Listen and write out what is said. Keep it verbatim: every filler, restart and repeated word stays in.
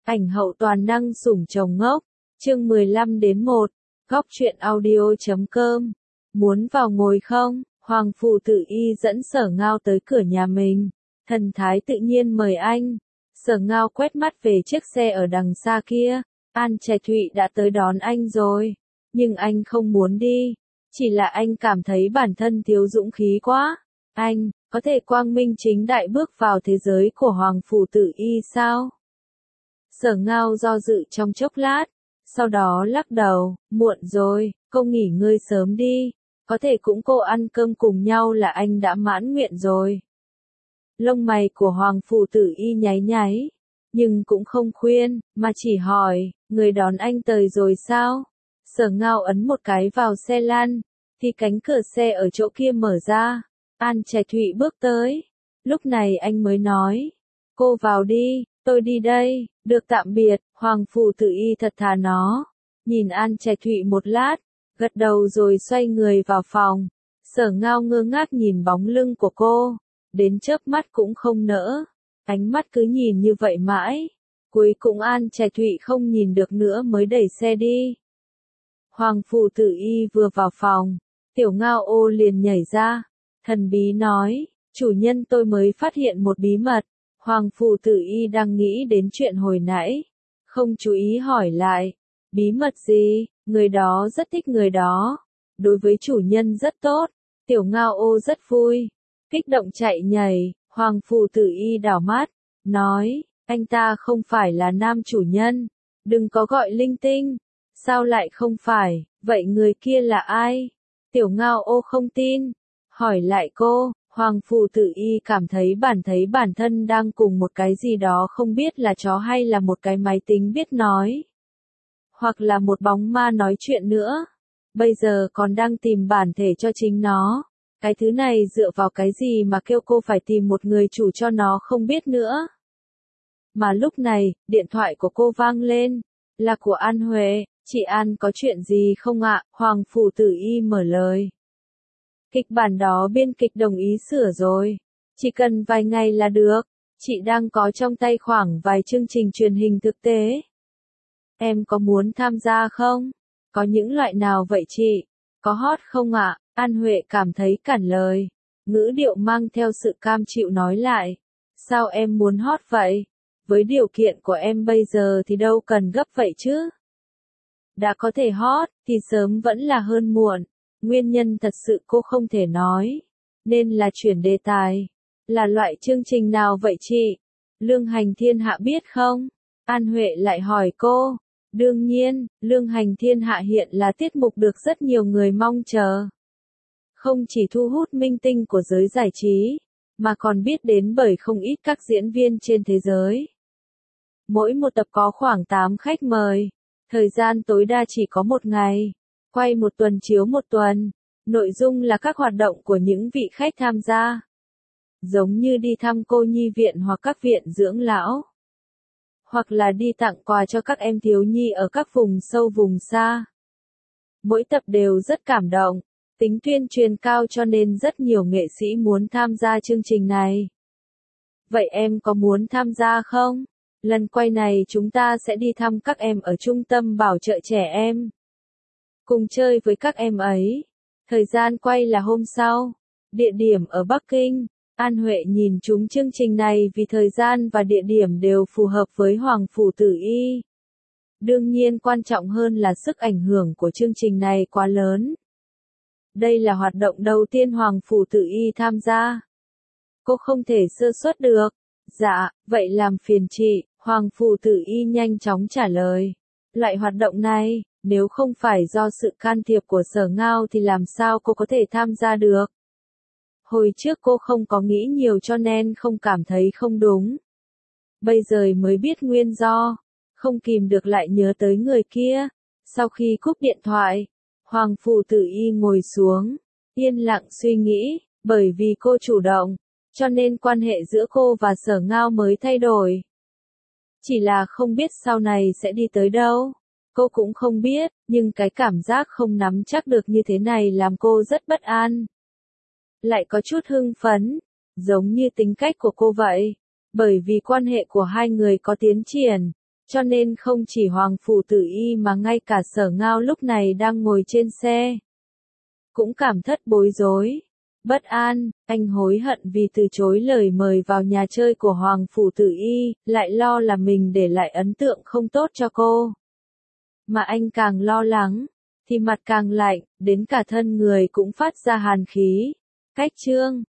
Ảnh hậu toàn năng sủng chồng ngốc, chương mười lăm đến một, góc truyện audio chấm com. Muốn vào ngồi không? Hoàng Phủ Tử Y dẫn Sở Ngao tới cửa nhà mình. Thần thái tự nhiên mời anh. Sở Ngao quét mắt về chiếc xe ở đằng xa kia. An Trẻ Thụy đã tới đón anh rồi. Nhưng anh không muốn đi. Chỉ là anh cảm thấy bản thân thiếu dũng khí quá. Anh, có thể quang minh chính đại bước vào thế giới của Hoàng Phủ Tử Y sao? Sở Ngao do dự trong chốc lát. Sau đó lắc đầu, muộn rồi, cô nghỉ ngơi sớm đi. Có thể cũng cô ăn cơm cùng nhau là anh đã mãn nguyện rồi. Lông mày của Hoàng Phủ Tử Y nháy nháy. Nhưng cũng không khuyên, mà chỉ hỏi, người đón anh tới rồi sao? Sở Ngao ấn một cái vào xe lăn, thì cánh cửa xe ở chỗ kia mở ra. An Trẻ Thụy bước tới. Lúc này anh mới nói, cô vào đi, tôi đi đây, được tạm biệt. Hoàng Phủ Tử Y thật thà nó. Nhìn An Trẻ Thụy một lát, gật đầu rồi xoay người vào phòng. Sở Ngao ngơ ngác nhìn bóng lưng của cô, đến chớp mắt cũng không nỡ. Ánh mắt cứ nhìn như vậy mãi. Cuối cùng An Trẻ Thụy không nhìn được nữa mới đẩy xe đi. Hoàng Phủ Tử Y vừa vào phòng, Tiểu Ngao ô liền nhảy ra. Thần bí nói, chủ nhân tôi mới phát hiện một bí mật. Hoàng Phủ Tử Y đang nghĩ đến chuyện hồi nãy. Không chú ý hỏi lại. Bí mật gì? Người đó rất thích người đó. Đối với chủ nhân rất tốt. Tiểu Ngao ô rất vui. Kích động chạy nhảy. Hoàng Phủ Tử Y đảo mắt. Nói, anh ta không phải là nam chủ nhân. Đừng có gọi linh tinh. Sao lại không phải? Vậy người kia là ai? Tiểu Ngao ô không tin. Hỏi lại cô. Hoàng Phủ Tử Y cảm thấy bản thấy bản thân đang cùng một cái gì đó không biết là chó hay là một cái máy tính biết nói. Hoặc là một bóng ma nói chuyện nữa. Bây giờ còn đang tìm bản thể cho chính nó. Cái thứ này dựa vào cái gì mà kêu cô phải tìm một người chủ cho nó không biết nữa. Mà lúc này, điện thoại của cô vang lên. Là của An Huệ. Chị An có chuyện gì không ạ? Hoàng Phủ Tử Y mở lời. Kịch bản đó biên kịch đồng ý sửa rồi. Chỉ cần vài ngày là được. Chị đang có trong tay khoảng vài chương trình truyền hình thực tế. Em có muốn tham gia không? Có những loại nào vậy chị? Có hot không ạ? An Huệ cảm thấy cản lời. Ngữ điệu mang theo sự cam chịu nói lại. Sao em muốn hot vậy? Với điều kiện của em bây giờ thì đâu cần gấp vậy chứ? Đã có thể hot, thì sớm vẫn là hơn muộn. Nguyên nhân thật sự cô không thể nói. Nên là chuyển đề tài. Là loại chương trình nào vậy chị? Lương Hành Thiên Hạ biết không? An Huệ lại hỏi cô. Đương nhiên, Lương Hành Thiên Hạ hiện là tiết mục được rất nhiều người mong chờ. Không chỉ thu hút minh tinh của giới giải trí, mà còn biết đến bởi không ít các diễn viên trên thế giới. Mỗi một tập có khoảng tám khách mời. Thời gian tối đa chỉ có một ngày. Quay một tuần chiếu một tuần. Nội dung là các hoạt động của những vị khách tham gia. Giống như đi thăm cô nhi viện hoặc các viện dưỡng lão. Hoặc là đi tặng quà cho các em thiếu nhi ở các vùng sâu vùng xa. Mỗi tập đều rất cảm động. Tính tuyên truyền cao cho nên rất nhiều nghệ sĩ muốn tham gia chương trình này. Vậy em có muốn tham gia không? Lần quay này chúng ta sẽ đi thăm các em ở trung tâm bảo trợ trẻ em. Cùng chơi với các em ấy. Thời gian quay là hôm sau. Địa điểm ở Bắc Kinh. An Huệ nhìn chúng chương trình này vì thời gian và địa điểm đều phù hợp với Hoàng Phủ Tử Y. Đương nhiên quan trọng hơn là sức ảnh hưởng của chương trình này quá lớn. Đây là hoạt động đầu tiên Hoàng Phủ Tử Y tham gia. Cô không thể sơ suất được. Dạ, vậy làm phiền chị. Hoàng Phủ Tử Y nhanh chóng trả lời. Loại hoạt động này, nếu không phải do sự can thiệp của Sở Ngao thì làm sao cô có thể tham gia được? Hồi trước cô không có nghĩ nhiều cho nên không cảm thấy không đúng. Bây giờ mới biết nguyên do. Không kìm được lại nhớ tới người kia. Sau khi cúp điện thoại, Hoàng Phủ Tử Y ngồi xuống, yên lặng suy nghĩ, bởi vì cô chủ động, cho nên quan hệ giữa cô và Sở Ngao mới thay đổi. Chỉ là không biết sau này sẽ đi tới đâu. Cô cũng không biết, nhưng cái cảm giác không nắm chắc được như thế này làm cô rất bất an. Lại có chút hưng phấn, giống như tính cách của cô vậy. Bởi vì quan hệ của hai người có tiến triển, Cho nên không chỉ Hoàng Phủ Tử Y mà ngay cả Sở Ngao lúc này đang ngồi trên xe cũng cảm thất bối rối, bất an. Anh hối hận vì từ chối lời mời vào nhà chơi của Hoàng Phủ Tử Y, lại lo là mình để lại ấn tượng không tốt cho cô. Mà anh càng lo lắng, thì mặt càng lạnh, đến cả thân người cũng phát ra hàn khí. Cách chương